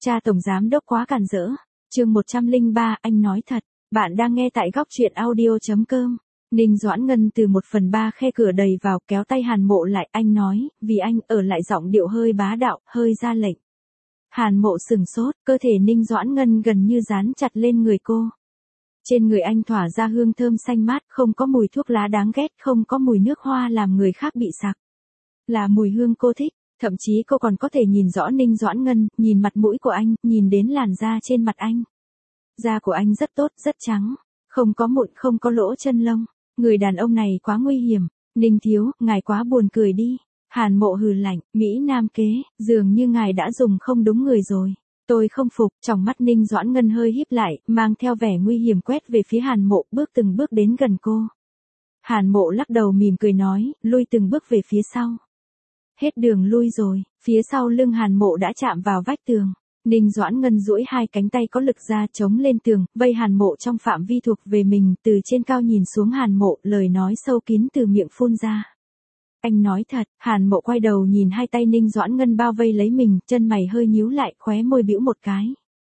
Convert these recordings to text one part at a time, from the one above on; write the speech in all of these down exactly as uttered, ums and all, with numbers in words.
Cha tổng giám đốc quá càn rỡ. Chương một trăm lẻ ba, anh nói thật. Bạn đang nghe tại góc truyện audio chấm com. Ninh Doãn Ngân từ một phần ba khe cửa đầy vào, kéo tay Hàn Mộ lại, anh nói, vì anh, ở lại giọng điệu hơi bá đạo, hơi ra lệnh. Hàn Mộ sừng sốt, cơ thể Ninh Doãn Ngân gần như dán chặt lên người cô. Trên người anh tỏa ra hương thơm xanh mát, không có mùi thuốc lá đáng ghét, không có mùi nước hoa làm người khác bị sặc. Là mùi hương cô thích, thậm chí cô còn có thể nhìn rõ Ninh Doãn Ngân, nhìn mặt mũi của anh, nhìn đến làn da trên mặt anh. Da của anh rất tốt, rất trắng, không có mụn, không có lỗ chân lông. Người đàn ông này quá nguy hiểm. Ninh thiếu, ngài quá buồn cười đi. Hàn Mộ hừ lạnh, Mỹ Nam kế, dường như ngài đã dùng không đúng người rồi. Tôi không phục, trong mắt Ninh Doãn Ngân hơi híp lại, mang theo vẻ nguy hiểm quét về phía Hàn Mộ, bước từng bước đến gần cô. Hàn Mộ lắc đầu mỉm cười nói, lui từng bước về phía sau. Hết đường lui rồi, phía sau lưng Hàn Mộ đã chạm vào vách tường. Ninh Doãn Ngân duỗi hai cánh tay có lực ra chống lên tường, vây Hàn Mộ trong phạm vi thuộc về mình, từ trên cao nhìn xuống Hàn Mộ, lời nói sâu kín từ miệng phun ra. Anh nói thật. Hàn Mộ quay đầu nhìn hai tay Ninh Doãn Ngân bao vây lấy mình, chân mày hơi nhíu lại, khóe môi bĩu một cái.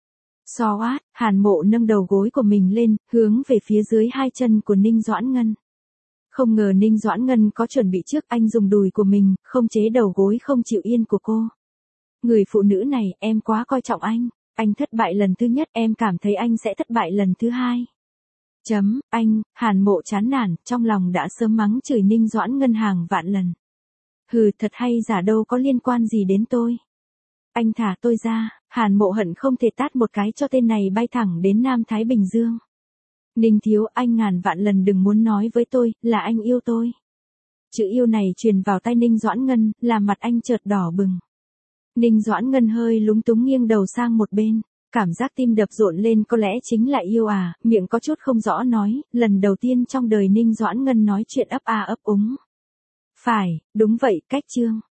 So át, Hàn Mộ nâng đầu gối của mình lên, hướng về phía dưới hai chân của Ninh Doãn Ngân. Không ngờ Ninh Doãn Ngân có chuẩn bị trước, anh dùng đùi của mình, không chế đầu gối không chịu yên của cô. Người phụ nữ này, em quá coi trọng anh. Anh thất bại lần thứ nhất, em cảm thấy anh sẽ thất bại lần thứ hai. Chấm, anh. Hàn Mộ chán nản, trong lòng đã sớm mắng chửi Ninh Doãn Ngân hàng vạn lần. Hừ, thật hay giả đâu có liên quan gì đến tôi. Anh thả tôi ra. Hàn Mộ hận không thể tát một cái cho tên này bay thẳng đến Nam Thái Bình Dương. Ninh thiếu, anh ngàn vạn lần đừng muốn nói với tôi, là anh yêu tôi. Chữ yêu này truyền vào tai Ninh Doãn Ngân, làm mặt anh chợt đỏ bừng. Ninh Doãn Ngân hơi lúng túng nghiêng đầu sang một bên, cảm giác tim đập rộn lên, có lẽ chính là yêu à, miệng có chút không rõ nói, lần đầu tiên trong đời Ninh Doãn Ngân nói chuyện ấp a ấp úng. Phải, đúng vậy, cách chương.